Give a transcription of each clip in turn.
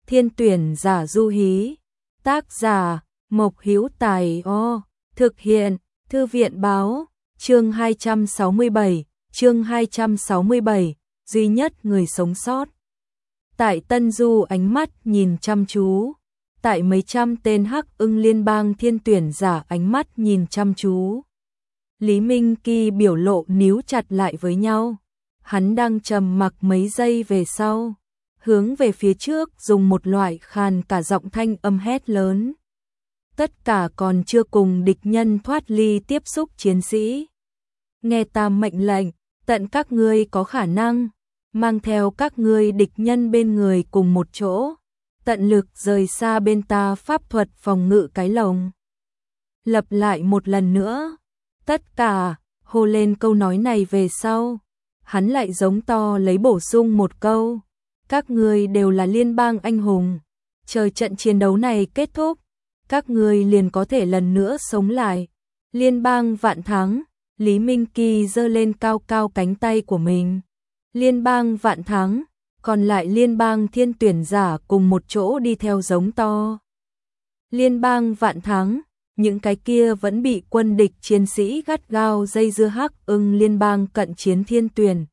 Thiên tuyển giả Du Hí. Tác giả Mộc Hữu Tài. Thực hiện Thư viện Báo. Chương 267, chương 267, duy nhất người sống sót. Tại Tân Du ánh mắt nhìn chăm chú. Tại mấy trăm tên Hắc Ưng liên bang thiên tuyển giả ánh mắt nhìn chăm chú. Lý Minh Kỳ biểu lộ níu chặt lại với nhau. Hắn đang trầm mặc mấy giây về sau, hướng về phía trước dùng một loại khàn cả giọng thanh âm hét lớn. Tất cả còn chưa cùng địch nhân thoát ly tiếp xúc chiến sĩ. Nghe ta mệnh lệnh, tận các ngươi có khả năng, mang theo các ngươi địch nhân bên người cùng một chỗ, tận lực rời xa bên ta pháp thuật phòng ngự cái lồng. Lặp lại một lần nữa, tất cả, hô lên câu nói này về sau, hắn lại giống to lấy bổ sung một câu. Các ngươi đều là liên bang anh hùng, chờ trận chiến đấu này kết thúc, các ngươi liền có thể lần nữa sống lại. Liên bang vạn thắng. Lý Minh Kỳ giơ lên cao cao cánh tay của mình. Liên bang vạn thắng, còn lại liên bang thiên tuyển giả cùng một chỗ đi theo giống to. Liên bang vạn thắng, những cái kia vẫn bị quân địch chiến sĩ gắt gao dây dưa Hắc Ưng liên bang cận chiến thiên tuyển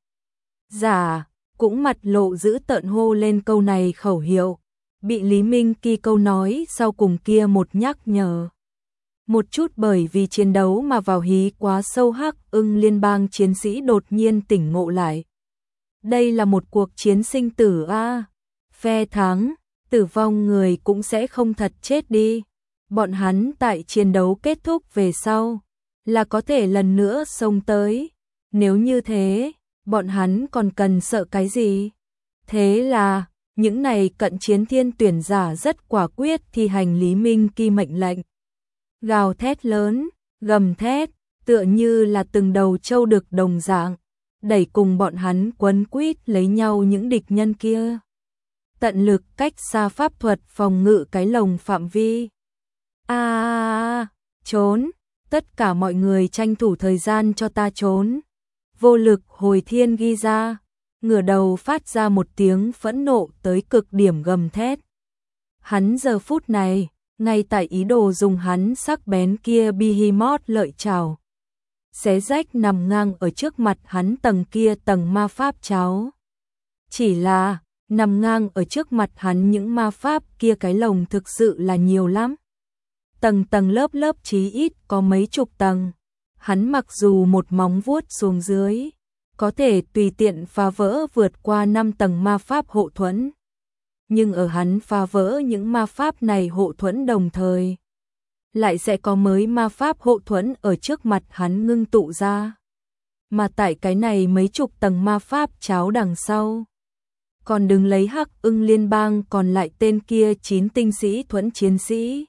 giả, cũng mặt lộ dữ tợn hô lên câu này khẩu hiệu, bị Lý Minh Kỳ câu nói sau cùng kia một nhắc nhở. Một chút bởi vì chiến đấu mà vào hí quá sâu Hắc Ưng liên bang chiến sĩ đột nhiên tỉnh ngộ lại. Đây là một cuộc chiến sinh tử a, phe thắng, tử vong người cũng sẽ không thật chết đi. Bọn hắn tại chiến đấu kết thúc về sau, là có thể lần nữa xông tới. Nếu như thế, bọn hắn còn cần sợ cái gì? Thế là, những này cận chiến thiên tuyển giả rất quả quyết thi hành Lý Minh Kỳ mệnh lệnh. Gào thét lớn, gầm thét, tựa như là từng đầu trâu đực đồng dạng, đẩy cùng bọn hắn quấn quýt lấy nhau những địch nhân kia. Tận lực cách xa pháp thuật phòng ngự cái lồng phạm vi. Trốn, tất cả mọi người tranh thủ thời gian cho ta trốn. Vô lực hồi thiên ghi ra, ngửa đầu phát ra một tiếng phẫn nộ tới cực điểm gầm thét. Hắn giờ phút này, ngay tại ý đồ dùng hắn sắc bén kia behemoth lợi chảo, xé rách nằm ngang ở trước mặt hắn tầng kia tầng ma pháp cháo. Chỉ là, nằm ngang ở trước mặt hắn những ma pháp kia cái lồng thực sự là nhiều lắm. Tầng tầng lớp lớp chí ít có mấy chục tầng. Hắn mặc dù một móng vuốt xuống dưới, có thể tùy tiện phá vỡ vượt qua 5 tầng ma pháp hộ thuẫn. Nhưng ở hắn phá vỡ những ma pháp này hộ thuẫn đồng thời, lại sẽ có mới ma pháp hộ thuẫn ở trước mặt hắn ngưng tụ ra. Mà tại cái này mấy chục tầng ma pháp cháo đằng sau, còn đứng lấy Hắc Ưng liên bang còn lại tên kia 9 tinh sĩ thuẫn chiến sĩ.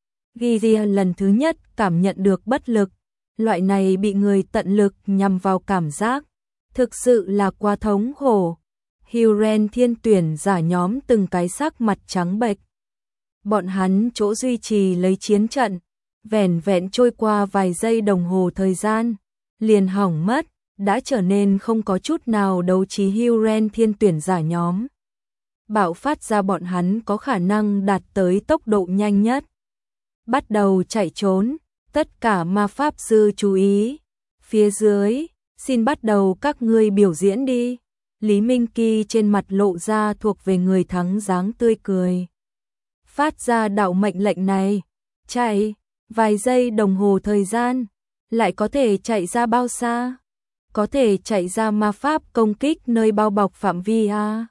Gigi lần thứ nhất cảm nhận được bất lực, loại này bị người tận lực nhằm vào cảm giác, thực sự là quá thống khổ. Huron thiên tuyển giả nhóm từng cái sắc mặt trắng bệch. Bọn hắn chỗ duy trì lấy chiến trận, vẻn vẹn trôi qua vài giây đồng hồ thời gian, liền hỏng mất, đã trở nên không có chút nào đấu trí. Huron thiên tuyển giả nhóm bạo phát ra bọn hắn có khả năng đạt tới tốc độ nhanh nhất. Bắt đầu chạy trốn, tất cả ma pháp sư chú ý. Phía dưới, xin bắt đầu các ngươi biểu diễn đi. Lý Minh Kỳ trên mặt lộ ra thuộc về người thắng dáng tươi cười. Phát ra đạo mệnh lệnh này, chạy, vài giây đồng hồ thời gian, lại có thể chạy ra bao xa? Có thể chạy ra ma pháp công kích nơi bao bọc phạm vi a.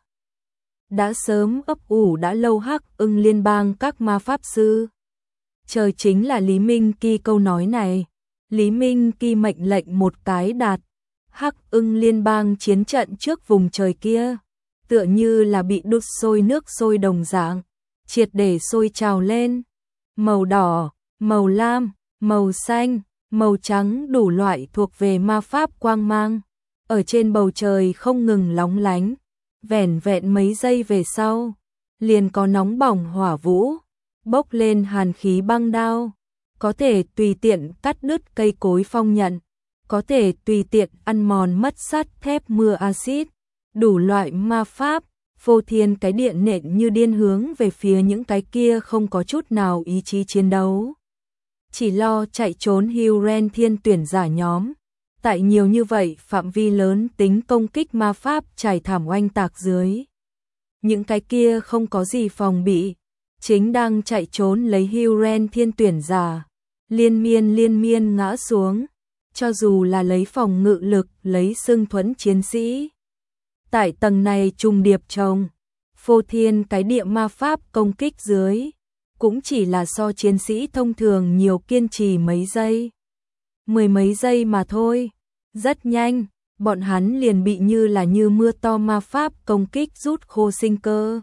Đã sớm ấp ủ đã lâu Hắc Ưng liên bang các ma pháp sư. Chờ chính là Lý Minh Kỳ câu nói này. Lý Minh Kỳ mệnh lệnh một cái đạt. Hắc Ưng liên bang chiến trận trước vùng trời kia, tựa như là bị đút sôi nước sôi đồng dạng, triệt để sôi trào lên. Màu đỏ, màu lam, màu xanh, màu trắng đủ loại thuộc về ma pháp quang mang, ở trên bầu trời không ngừng lóng lánh. Vẻn vẹn mấy giây về sau, liền có nóng bỏng hỏa vũ, bốc lên hàn khí băng đao, có thể tùy tiện cắt đứt cây cối phong nhận, có thể tùy tiện ăn mòn mất sắt thép mưa axit, đủ loại ma pháp, Phô Thiên cái điện nện như điên hướng về phía những cái kia không có chút nào ý chí chiến đấu. Chỉ lo chạy trốn Hyrule Thiên tuyển giả nhóm. Tại nhiều như vậy phạm vi lớn tính công kích ma pháp trải thảm oanh tạc dưới. Những cái kia không có gì phòng bị, chính đang chạy trốn lấy Hyrule Thiên tuyển giả. Liên miên ngã xuống, cho dù là lấy phòng ngự lực, lấy xưng thuẫn chiến sĩ. Tại tầng này trùng điệp chồng, Phô Thiên cái địa ma pháp công kích dưới, cũng chỉ là so chiến sĩ thông thường nhiều kiên trì mấy giây. 10 mấy giây mà thôi, rất nhanh, bọn hắn liền bị như mưa to ma pháp công kích rút khô sinh cơ.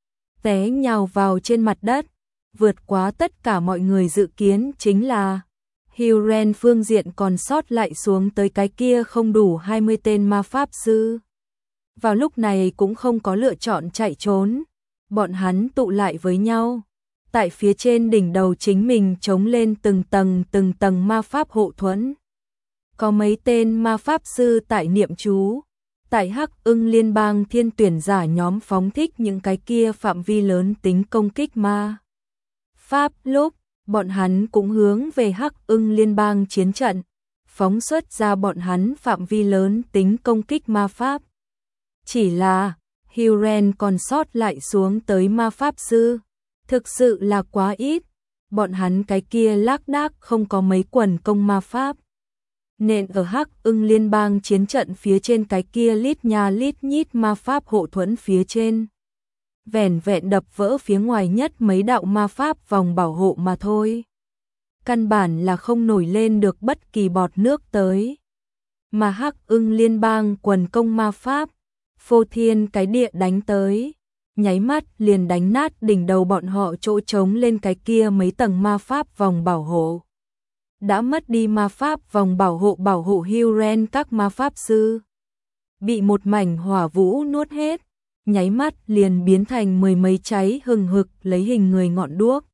Té nhào vào trên mặt đất, vượt quá tất cả mọi người dự kiến chính là Hyrule phương diện còn sót lại xuống tới cái kia không đủ 20 tên ma pháp sư. Vào lúc này cũng không có lựa chọn chạy trốn, bọn hắn tụ lại với nhau. Tại phía trên đỉnh đầu chính mình chống lên từng tầng ma pháp hộ thuẫn. Có mấy tên ma pháp sư tại niệm chú, tại Hắc Ưng Liên bang thiên tuyển giả nhóm phóng thích những cái kia phạm vi lớn tính công kích ma pháp lúc, bọn hắn cũng hướng về Hắc Ưng Liên bang chiến trận, phóng xuất ra bọn hắn phạm vi lớn tính công kích ma pháp. Chỉ là, Hyrule còn sót lại xuống tới ma pháp sư, thực sự là quá ít, bọn hắn cái kia lác đác không có mấy quần công ma pháp. Nên ở Hắc Ưng Liên bang chiến trận phía trên cái kia lít nha lít nhít ma pháp hộ thuẫn phía trên. Vẻn vẹn đập vỡ phía ngoài nhất mấy đạo ma pháp vòng bảo hộ mà thôi. Căn bản là không nổi lên được bất kỳ bọt nước tới. Mà Hắc Ưng Liên bang quần công ma pháp, Phô Thiên cái địa đánh tới, nháy mắt liền đánh nát đỉnh đầu bọn họ chỗ trống lên cái kia mấy tầng ma pháp vòng bảo hộ. Đã mất đi ma pháp vòng bảo hộ Hyrule các ma pháp sư. Bị một mảnh hỏa vũ nuốt hết, nháy mắt liền biến thành 10 mấy cháy hừng hực lấy hình người ngọn đuốc.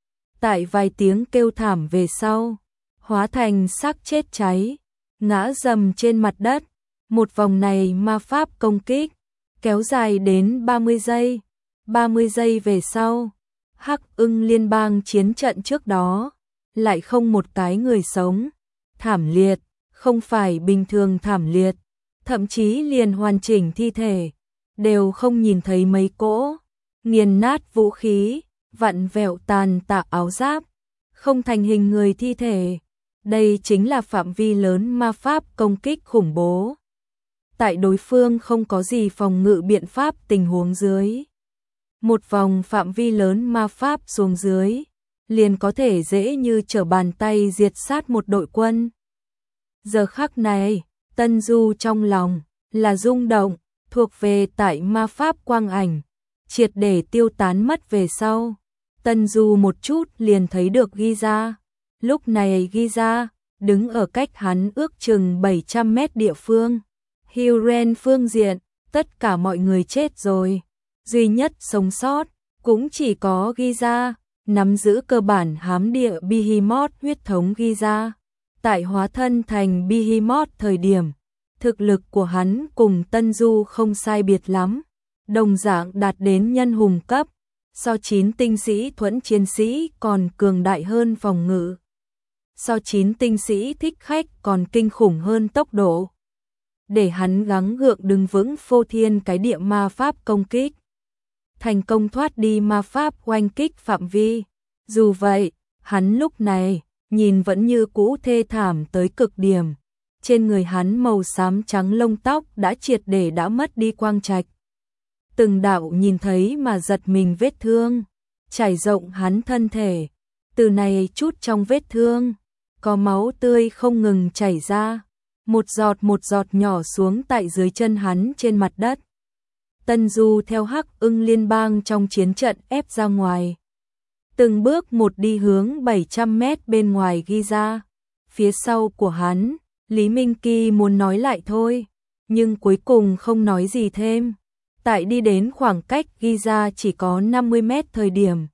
Tại vài tiếng kêu thảm về sau, hóa thành xác chết cháy, ngã rầm trên mặt đất. Một vòng này ma pháp công kích, kéo dài đến 30 giây. 30 giây về sau, Hắc Ưng Liên bang chiến trận trước đó, lại không một cái người sống. Thảm liệt, không phải bình thường thảm liệt, thậm chí liền hoàn chỉnh thi thể, đều không nhìn thấy mấy cỗ, nghiền nát vũ khí, vặn vẹo tàn tạ áo giáp, không thành hình người thi thể. Đây chính là phạm vi lớn ma pháp công kích khủng bố. Tại đối phương không có gì phòng ngự biện pháp tình huống dưới. Một vòng phạm vi lớn ma pháp xuống dưới, liền có thể dễ như trở bàn tay diệt sát một đội quân. Giờ khắc này, Tân Du trong lòng là rung động, thuộc về tại ma pháp quang ảnh, triệt để tiêu tán mất về sau. Tân Du một chút liền thấy được Giza. Lúc này Giza đứng ở cách hắn ước chừng 700 mét địa phương. Hyrule phương diện, tất cả mọi người chết rồi. Duy nhất sống sót, cũng chỉ có Giza, nắm giữ cơ bản hám địa Behemoth huyết thống Giza. Tại hóa thân thành Behemoth thời điểm, thực lực của hắn cùng Tân Du không sai biệt lắm, đồng dạng đạt đến nhân hùng cấp, so 9 tinh sĩ thuẫn chiến sĩ còn cường đại hơn phòng ngự. So 9 tinh sĩ thích khách còn kinh khủng hơn tốc độ. Để hắn gắng gượng đứng vững Phô Thiên cái địa ma pháp công kích. Thành công thoát đi ma pháp oanh kích phạm vi. Dù vậy, hắn lúc này, nhìn vẫn như cũ thê thảm tới cực điểm. Trên người hắn màu xám trắng lông tóc đã triệt để đã mất đi quang trạch. Từng đạo nhìn thấy mà giật mình vết thương, trải rộng hắn thân thể. Từ này chút trong vết thương, có máu tươi không ngừng chảy ra. Một giọt nhỏ xuống tại dưới chân hắn trên mặt đất. Tân Du theo Hắc Ưng Liên bang trong chiến trận ép ra ngoài. Từng bước một đi hướng 700 mét bên ngoài Giza. Phía sau của hắn, Lý Minh Kỳ muốn nói lại thôi, nhưng cuối cùng không nói gì thêm. Tại đi đến khoảng cách Giza chỉ có 50 mét thời điểm.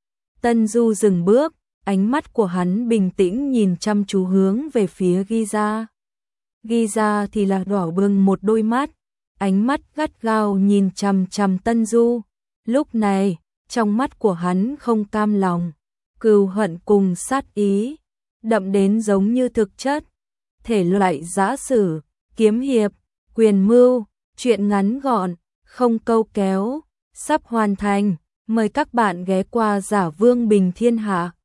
Tân Du dừng bước, ánh mắt của hắn bình tĩnh nhìn chăm chú hướng về phía Giza. Giza thì là đỏ bừng một đôi mắt, ánh mắt gắt gao nhìn chằm chằm Tân Du. Lúc này, trong mắt của hắn không cam lòng, cừu hận cùng sát ý, đậm đến giống như thực chất. Thể loại giã sử, kiếm hiệp, quyền mưu, truyện ngắn gọn, không câu kéo, sắp hoàn thành. Mời các bạn ghé qua Giả Vương Bình Thiên Hạ.